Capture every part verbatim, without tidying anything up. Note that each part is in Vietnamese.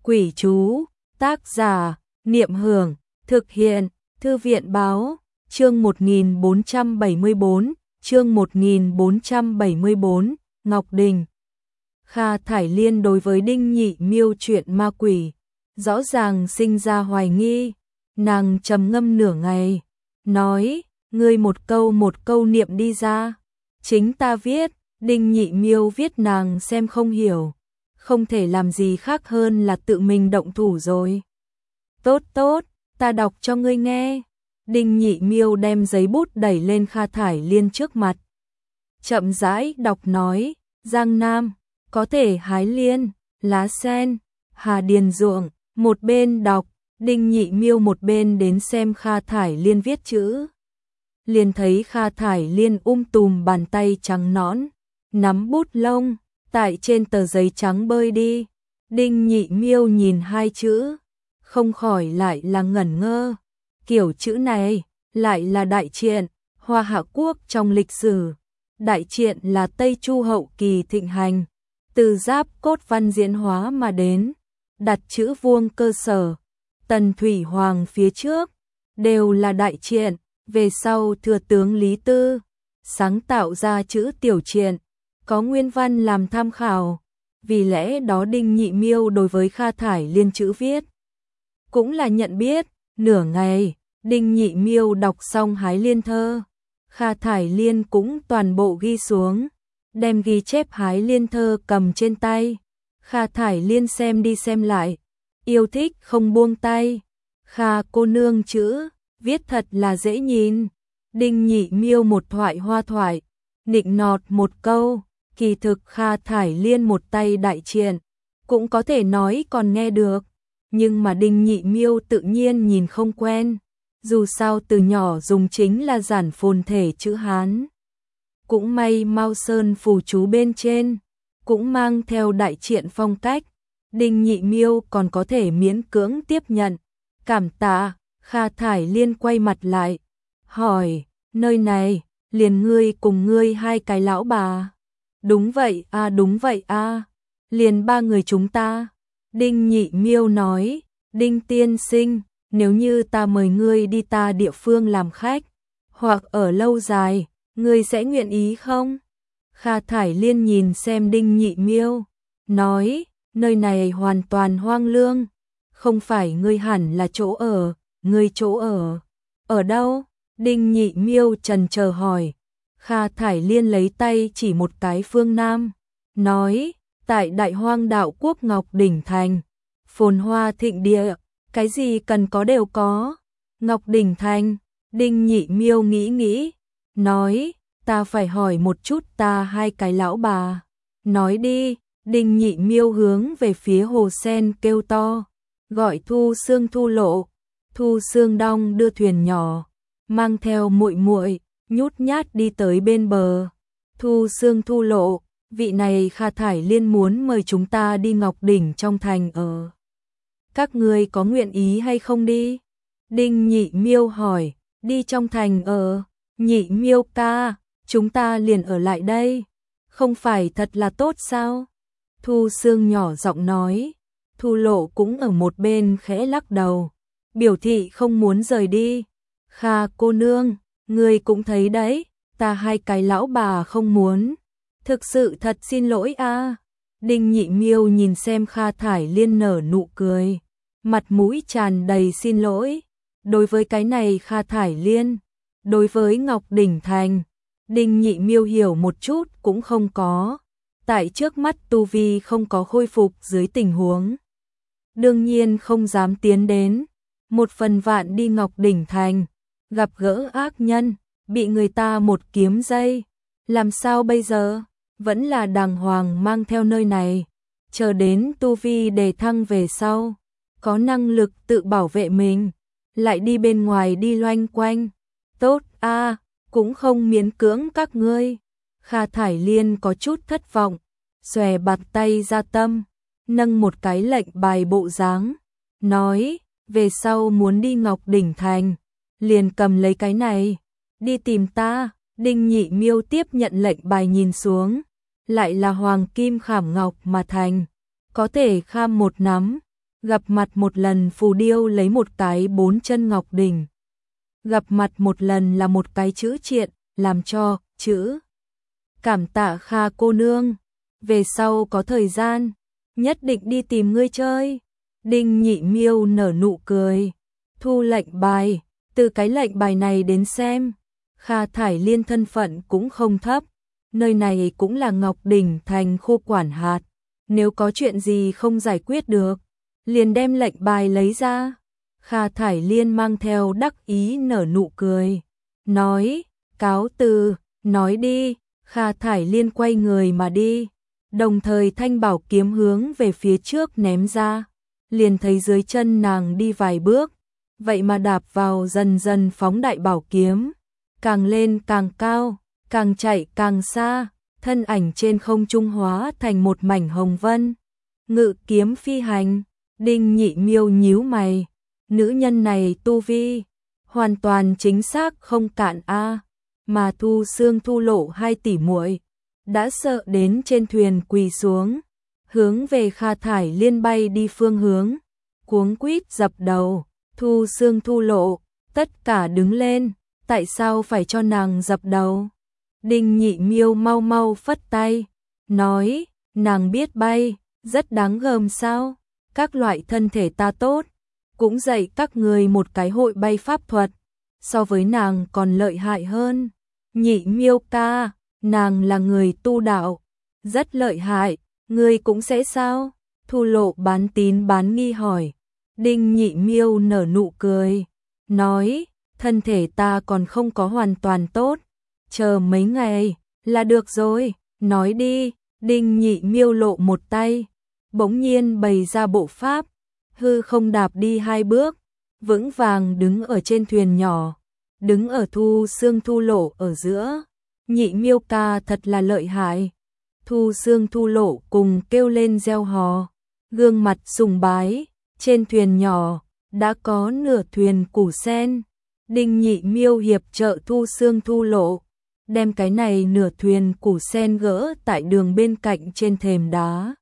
Quỷ chú, tác giả, Niệm Hưởng, thực hiện, Thư viện báo, chương một nghìn bốn trăm bảy mươi bốn, chương một nghìn bốn trăm bảy mươi bốn, Ngọc Đình. Kha Thải Liên đối với Đinh Nhị miêu chuyện ma quỷ, rõ ràng sinh ra hoài nghi, nàng trầm ngâm nửa ngày, nói, ngươi một câu một câu niệm đi ra, chính ta viết. Đinh Nhị miêu viết nàng xem không hiểu, không thể làm gì khác hơn là tự mình động thủ rồi. Tốt tốt, ta đọc cho ngươi nghe. Đinh Nhị miêu đem giấy bút đẩy lên Kha Thải Liên trước mặt. Chậm rãi đọc nói, Giang Nam, có thể hái liên, lá sen, hà điền ruộng, một bên đọc, Đinh Nhị miêu một bên đến xem Kha Thải Liên viết chữ. Liền thấy Kha Thải Liên um tùm bàn tay trắng nõn, nắm bút lông, tại trên tờ giấy trắng bơi đi. Đinh Nhị miêu nhìn hai chữ, không khỏi lại là ngẩn ngơ. Kiểu chữ này, lại là đại triện, Hoa Hạ Quốc trong lịch sử. Đại triện là Tây Chu hậu kỳ thịnh hành, từ giáp cốt văn diễn hóa mà đến, đặt chữ vuông cơ sở. Tần Thủy Hoàng phía trước, đều là đại triện, về sau thừa tướng Lý Tư, sáng tạo ra chữ tiểu triện, có nguyên văn làm tham khảo, vì lẽ đó Đinh Nhị miêu đối với Kha Thải Liên chữ viết cũng là nhận biết. Nửa ngày, Đinh Nhị miêu đọc xong hái liên thơ, Kha Thải Liên cũng toàn bộ ghi xuống, đem ghi chép hái liên thơ cầm trên tay. Kha Thải Liên xem đi xem lại, yêu thích không buông tay. Kha cô nương chữ viết thật là dễ nhìn. Đinh Nhị miêu một thoại hoa thoại, nịnh nọt một câu. Kỳ thực Kha Thải Liên một tay đại triện, cũng có thể nói còn nghe được, nhưng mà Đinh Nhị miêu tự nhiên nhìn không quen, dù sao từ nhỏ dùng chính là giản phồn thể chữ Hán. Cũng may Mao Sơn phù chú bên trên, cũng mang theo đại triện phong cách, Đinh Nhị miêu còn có thể miễn cưỡng tiếp nhận. Cảm tạ. Kha Thải Liên quay mặt lại, hỏi, nơi này, liền ngươi cùng ngươi hai cái lão bà. Đúng vậy a, à, đúng vậy a, à. Liền ba người chúng ta. Đinh Nhị miêu nói, Đinh tiên sinh, nếu như ta mời ngươi đi ta địa phương làm khách, hoặc ở lâu dài, ngươi sẽ nguyện ý không? Kha Thải Liên nhìn xem Đinh Nhị miêu, nói, nơi này hoàn toàn hoang lương, không phải ngươi hẳn là chỗ ở, ngươi chỗ ở, ở đâu? Đinh Nhị miêu trần chờ hỏi. Kha Thải Liên lấy tay chỉ một cái phương Nam, nói, tại Đại Hoang Đạo Quốc Ngọc Đỉnh Thành, phồn hoa thịnh địa, cái gì cần có đều có. Ngọc Đỉnh Thành. Đinh Nhị miêu nghĩ nghĩ, nói, ta phải hỏi một chút ta hai cái lão bà. Nói đi. Đinh Nhị miêu hướng về phía hồ sen kêu to, gọi Thu Sương Thu Lộ. Thu Sương đong đưa thuyền nhỏ, mang theo muội muội, nhút nhát đi tới bên bờ. Thu Sương Thu Lộ, vị này Kha Thải Liên muốn mời chúng ta đi Ngọc Đỉnh trong thành ở. Các ngươi có nguyện ý hay không đi? Đinh Nhị miêu hỏi. Đi trong thành ở? Nhị miêu ca, chúng ta liền ở lại đây, không phải thật là tốt sao? Thu Sương nhỏ giọng nói. Thu Lộ cũng ở một bên khẽ lắc đầu, biểu thị không muốn rời đi. Kha cô nương, ngươi cũng thấy đấy, ta hai cái lão bà không muốn. Thực sự thật xin lỗi a. À. Đinh Nhị miêu nhìn xem Kha Thải Liên nở nụ cười, mặt mũi tràn đầy xin lỗi. Đối với cái này Kha Thải Liên, đối với Ngọc Đỉnh Thành, Đinh Nhị miêu hiểu một chút cũng không có. Tại trước mắt tu vi không có khôi phục dưới tình huống, đương nhiên không dám tiến đến. Một phần vạn đi Ngọc Đỉnh Thành, gặp gỡ ác nhân, bị người ta một kiếm dây, làm sao bây giờ? Vẫn là đàng hoàng mang theo nơi này, chờ đến tu vi đề thăng về sau, có năng lực tự bảo vệ mình, lại đi bên ngoài đi loanh quanh. Tốt a, à, cũng không miễn cưỡng các ngươi. Kha Thải Liên có chút thất vọng, xòe bạt tay ra tâm, nâng một cái lệnh bài bộ dáng, nói, về sau muốn đi Ngọc Đỉnh Thành, liền cầm lấy cái này, đi tìm ta. Đinh Nhị miêu tiếp nhận lệnh bài nhìn xuống, lại là hoàng kim khảm ngọc mà thành, có thể kham một nắm, Gặp mặt một lần phù điêu lấy một cái bốn chân ngọc đỉnh. Gặp mặt một lần là một cái chữ triện, làm cho, chữ. Cảm tạ Kha cô nương, về sau có thời gian, nhất định đi tìm ngươi chơi. Đinh Nhị Miêu nở nụ cười, thu lệnh bài, từ cái lệnh bài này đến xem, Kha Thải Liên thân phận cũng không thấp, nơi này cũng là Ngọc Đỉnh thành khu quản hạt, nếu có chuyện gì không giải quyết được, liền đem lệnh bài lấy ra. Kha Thải Liên mang theo đắc ý nở nụ cười, nói, cáo từ, nói đi. Kha Thải Liên quay người mà đi, đồng thời thanh bảo kiếm hướng về phía trước ném ra, liền thấy dưới chân nàng đi vài bước, vậy mà đạp vào dần dần phóng đại bảo kiếm, càng lên càng cao, càng chạy càng xa, thân ảnh trên không trung hóa thành một mảnh hồng vân, ngự kiếm phi hành. Đinh Nhị Miêu nhíu mày, nữ nhân này tu vi hoàn toàn chính xác không cạn a. Mà Thu Xương Thu Lộ hai tỷ muội đã sợ đến trên thuyền quỳ xuống, hướng về Kha Thải Liên bay đi phương hướng, cuống quýt dập đầu. Thu Xương Thu Lộ, tất cả đứng lên, tại sao phải cho nàng dập đầu? Đinh Nhị Miêu mau mau phất tay, nói, nàng biết bay, rất đáng gờm sao? Các loại thân thể ta tốt, cũng dạy các người một cái hội bay pháp thuật, so với nàng còn lợi hại hơn. Nhị Miêu ca, nàng là người tu đạo, rất lợi hại, ngươi cũng sẽ sao? Thu Lộ bán tín bán nghi hỏi. Đinh Nhị Miêu nở nụ cười, nói, thân thể ta còn không có hoàn toàn tốt, chờ mấy ngày là được rồi, nói đi. Đinh Nhị Miêu lộ một tay, bỗng nhiên bày ra bộ pháp, hư không đạp đi hai bước, vững vàng đứng ở trên thuyền nhỏ, đứng ở Thu Xương Thu Lộ ở giữa. Nhị Miêu ca thật là lợi hại. Thu Xương Thu Lộ cùng kêu lên reo hò, gương mặt sùng bái. Trên thuyền nhỏ đã có nửa thuyền củ sen, Đinh Nhị Miêu hiệp trợ Thu Xương Thu Lộ, đem cái này nửa thuyền củ sen gỡ tại đường bên cạnh trên thềm đá.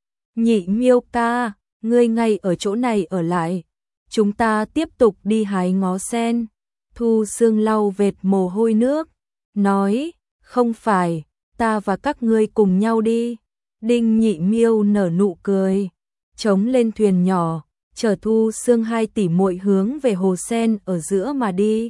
Nhị Miêu ca, ngươi ngay ở chỗ này ở lại, chúng ta tiếp tục đi hái ngó sen. Thu Xương lau vệt mồ hôi nước, nói, không phải, ta và các ngươi cùng nhau đi. Đinh Nhị Miêu nở nụ cười, chống lên thuyền nhỏ, chở Thu Xương hai tỷ muội hướng về hồ sen ở giữa mà đi.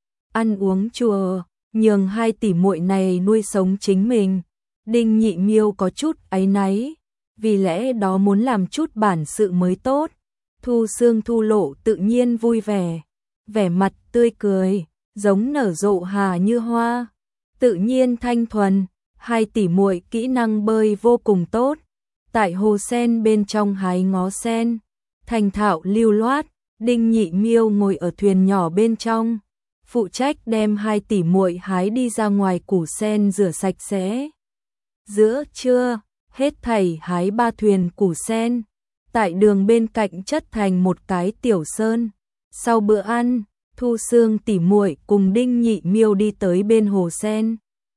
Ăn uống chùa, nhường hai tỷ muội này nuôi sống chính mình. Đinh Nhị Miêu có chút áy náy, vì lẽ đó muốn làm chút bản sự mới tốt. Thu Xương Thu Lộ tự nhiên vui vẻ, vẻ mặt tươi cười, giống nở rộ hà như hoa, tự nhiên thanh thuần. Hai tỷ muội kỹ năng bơi vô cùng tốt, tại hồ sen bên trong hái ngó sen, thành thạo lưu loát. Đinh Nhị Miêu ngồi ở thuyền nhỏ bên trong, phụ trách đem hai tỷ muội hái đi ra ngoài củ sen rửa sạch sẽ. Giữa trưa, hết thảy hái ba thuyền củ sen, tại đường bên cạnh chất thành một cái tiểu sơn. Sau bữa ăn, Thu Xương tỷ muội cùng Đinh Nhị Miêu đi tới bên hồ sen,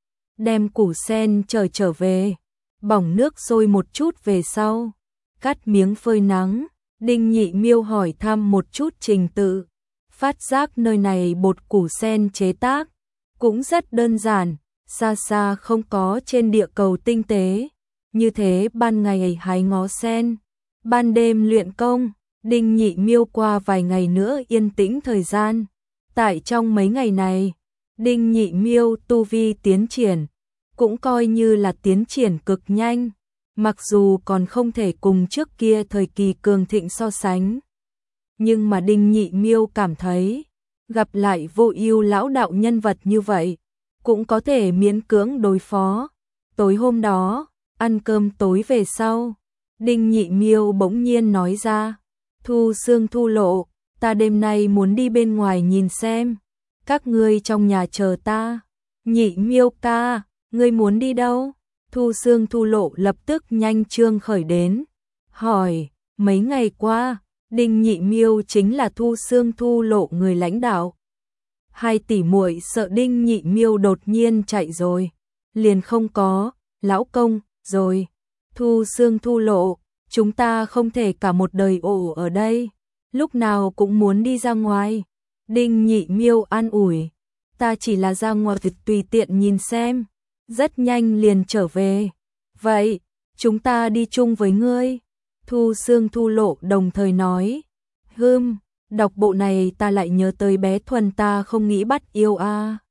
đem củ sen trở trở về, bỏng nước sôi một chút về sau, cắt miếng phơi nắng. Đinh Nhị Miêu hỏi thăm một chút trình tự, phát giác nơi này bột củ sen chế tác cũng rất đơn giản, xa xa không có trên địa cầu tinh tế. Như thế ban ngày hái ngó sen, ban đêm luyện công. Đinh Nhị Miêu qua vài ngày nữa yên tĩnh thời gian. Tại trong mấy ngày này, Đinh Nhị Miêu tu vi tiến triển, cũng coi như là tiến triển cực nhanh, mặc dù còn không thể cùng trước kia thời kỳ cường thịnh so sánh. Nhưng mà Đinh Nhị Miêu cảm thấy, gặp lại Vô Ưu lão đạo nhân vật như vậy, cũng có thể miễn cưỡng đối phó. Tối hôm đó, ăn cơm tối về sau, Đinh Nhị Miêu bỗng nhiên nói ra, Thu Xương Thu Lộ, ta đêm nay muốn đi bên ngoài nhìn xem, các ngươi trong nhà chờ ta. Nhị Miêu ca, ngươi muốn đi đâu? Thu Xương Thu Lộ lập tức nhanh trương khởi đến, hỏi, mấy ngày qua, Đinh Nhị Miêu chính là Thu Xương Thu Lộ người lãnh đạo. Hai tỷ muội sợ Đinh Nhị Miêu đột nhiên chạy rồi, liền không có, lão công, rồi. Thu Xương Thu Lộ, chúng ta không thể cả một đời ổ ở đây, lúc nào cũng muốn đi ra ngoài. Đinh Nhị Miêu an ủi, ta chỉ là ra ngoài tùy tiện nhìn xem, rất nhanh liền trở về. Vậy, chúng ta đi chung với ngươi. Thu Xương Thu Lộ đồng thời nói, hừm, đọc bộ này ta lại nhớ tới bé Thuần ta không nghĩ bắt yêu a. À.